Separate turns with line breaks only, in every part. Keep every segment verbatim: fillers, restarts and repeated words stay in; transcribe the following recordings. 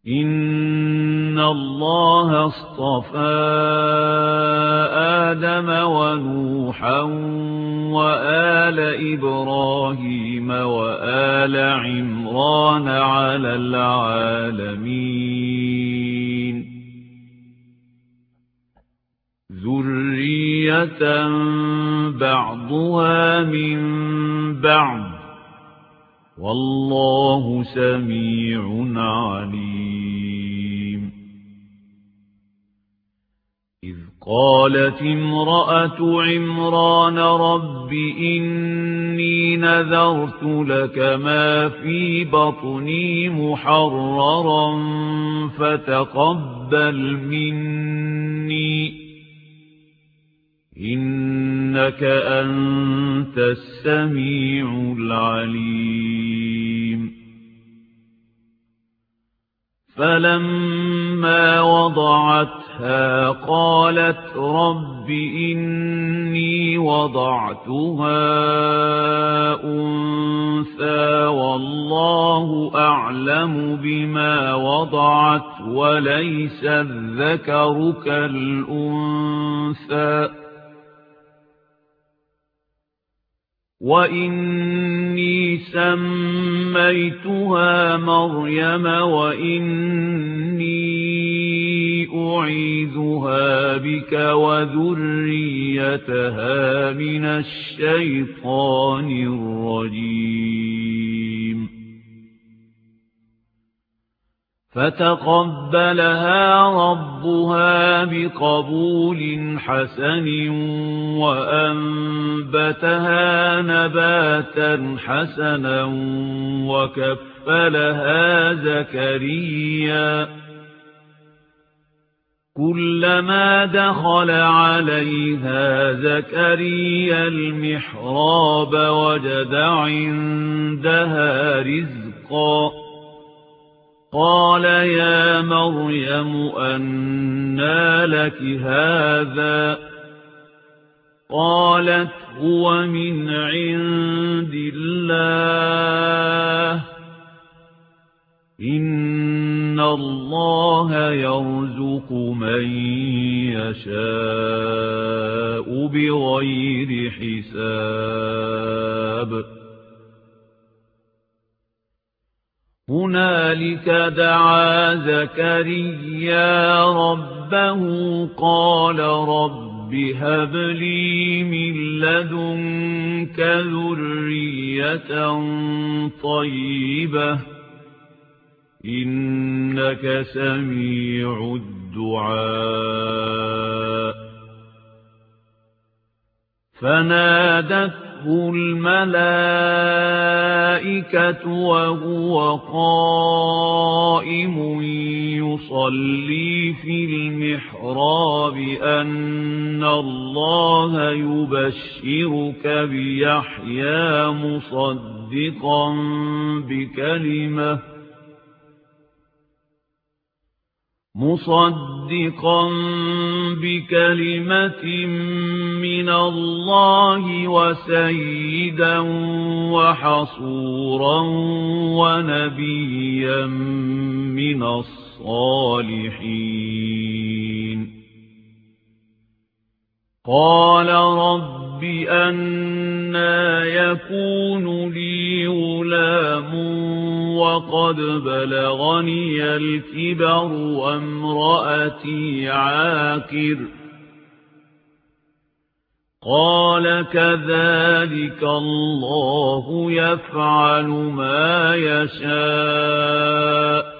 إِنَّ اللَّهَ اصْطَفَى آدَمَ وَنُوحًا وَآلَ إِبْرَاهِيمَ وَآلَ عِمْرَانَ عَلَى الْعَالَمِينَ ذُرِّيَّةً بَعْضُهَا مِنْ بَعْضٍ وَاللَّهُ سَمِيعٌ عَلِيمٌ إِذْ قَالَتِ امْرَأَتُ عِمْرَانَ رَبِّ إِنِّي نَذَرْتُ لَكَ مَا فِي بَطْنِي مُحَرَّرًا فَتَقَبَّلْ مِنِّي إِنَّكَ أَنْتَ السَّمِيعُ الْعَلِيمُ فَلَمَّا وَضَعَتْهَا قَالَتْ رَبِّ إِنِّي وَضَعْتُهَا أُنثَىٰ وَاللَّهُ أَعْلَمُ بِمَا وَضَعَتْ وَلَيْسَ الذَّكَرُ كَالْأُنثَىٰ وَإِنِّي سَمَّيْتُهَا مَرْيَمَ وَإِنِّي أُعِيذُهَا بِكَ وَذُرِّيَّتَهَا مِنَ الشَّيْطَانِ الرَّجِيمِ فَتَقَبَّلَهَا رَبُّهَا بِقَبُولٍ حَسَنٍ وَأَنبَتَهَا نَبَاتًا حَسَنًا وَكَفَّلَهَا زَكَرِيَّا كُلَّمَا دَخَلَ عَلَيْهَا زَكَرِيَّا الْمِحْرَابَ وَجَدَ عِندَهَا رِزْقًا قَالَ يَا مَرْيَمُ أَنَّىٰ لَكِ هَٰذَا قَالَتْ هُوَ مِنْ عِندِ اللَّهِ إِنَّ اللَّهَ يَرْزُقُ مَن يَشَاءُ بِغَيْرِ حِسَابٍ هُنَالِكَ دَعَا زَكَرِيَّا رَبَّهُ قَالَ رَبِّ هَبْ لِي مِن لَّدُنكَ ذُرِّيَّةً طَيِّبَةً إِنَّكَ سَمِيعُ الدُّعَاءِ فَنَادَتْهُ الْمَلَائِكَةُ وَهُوَ قَائِمٌ يُصَلِّي فِي الْمِحْرَابِ أَنَّ اللَّهَ يُبَشِّرُكَ بِيَحْيَىٰ مُصَدِّقًا بِكَلِمَةٍ مصدقا بكلمة من الله وسيدا وحصورا ونبيا من الصالحين قال رب أنى يكون لي غلام وقد بلغني الكبر وامرأتي عاقر قال كذلك الله يفعل ما يشاء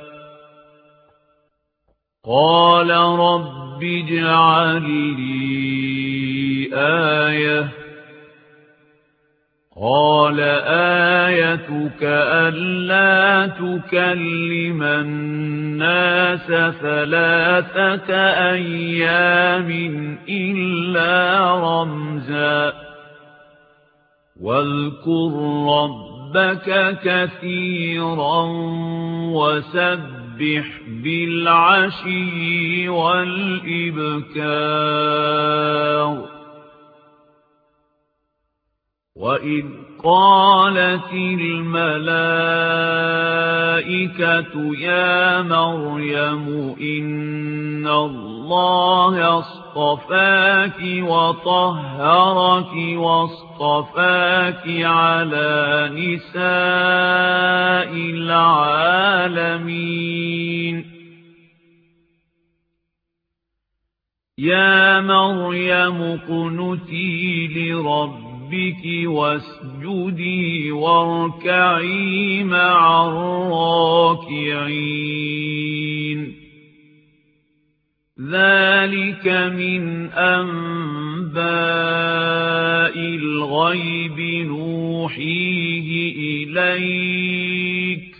قال رب اجعل لي آية قال آيتك ألا تكلم الناس ثلاثة أيام إلا رمزا واذكر ربك كثيرا وسبح بالعشي والإبكار وَإِذْ قَالَتِ الْمَلَائِكَةُ يَا مَرْيَمُ إِنَّ اللَّهَ اصْطَفَاكِ وَطَهَّرَكِ وَاصْطَفَاكِ عَلَى نِسَاءِ الْعَالَمِينَ يَا مَرْيَمُ اقْنُتِي لِرَبِّكِ واسجدي واركعي مع الراكعين ذلك من أنباء الغيب نوحيه إليك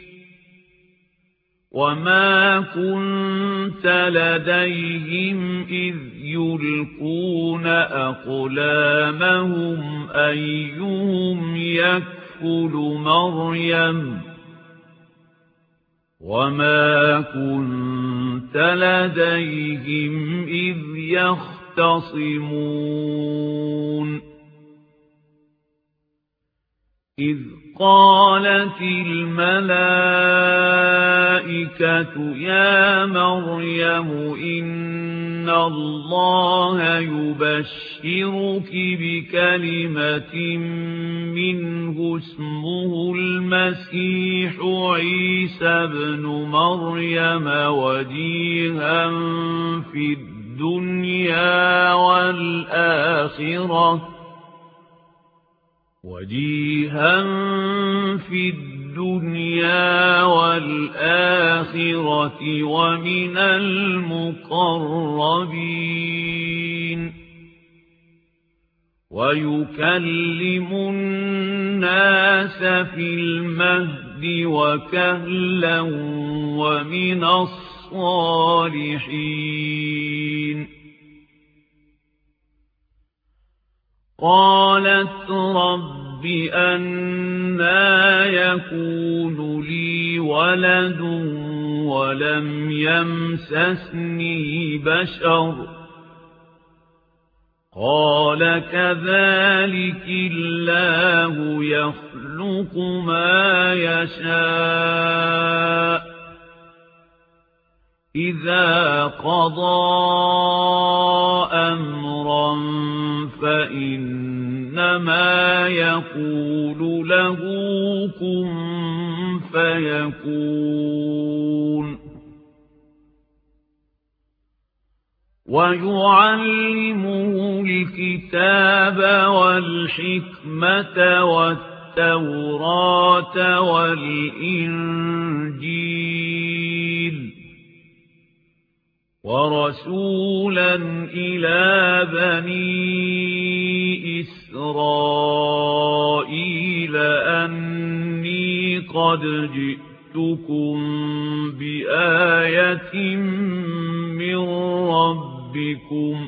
وما كنت لديهم إذ يلقون أقلامهم أيهم يكفل مريم وما كنت لديهم إذ يختصمون إذ قالت الملائكة يا مريم إن الله يبشرك بكلمة منه اسمه المسيح عيسى بن مريم وجيها في الدنيا والآخرة وجيها في الدنيا والآخرة ومن المقربين ويكلم الناس في المهد وكهلا ومن الصالحين قالت رب أنى يكون لي ولد ولم يمسسني بشر قال كذلك الله يخلق ما يشاء إذا قضى أمرا فإنما يقول له كن فيكون ويعلمه الكتاب والحكمة والتوراة والإنجيل ورسولا إلى بني إسرائيل أني قد جئتكم بآية من ربكم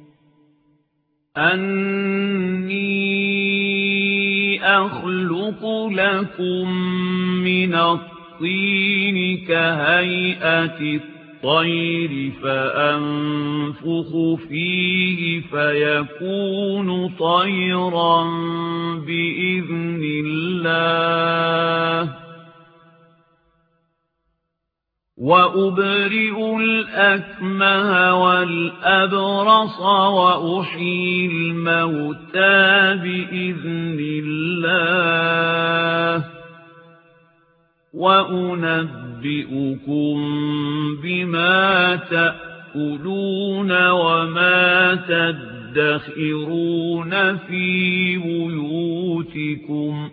أني أخلق لكم من الطين كهيئة الطير فأنفخ فيه فيكون طيرا بإذن الله وأبرئ الأكمه والأبرص وأحيي الموتى بإذن الله وأنبئكم بما تأكلون وما تدخرون في بيوتكم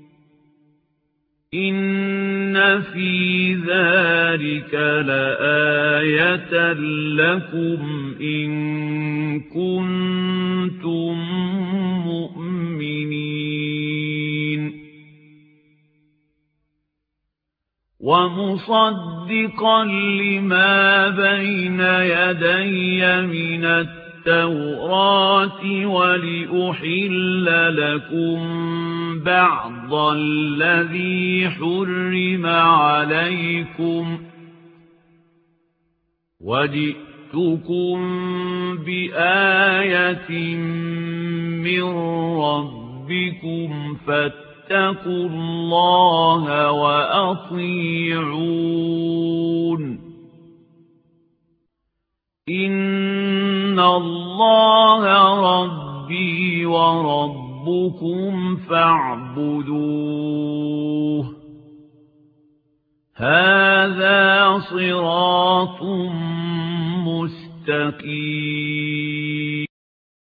إن في ذلك لآية لكم إن كنتم مؤمنين ومصدقا لما بين يدي من التوراة ولأحل لكم بعض الذي حرم عليكم وجئتكم بآية من ربكم ربكم فاتقوا الله وأطيعون إن الله ربي وربكم فاعبدوه هذا صراط مستقيم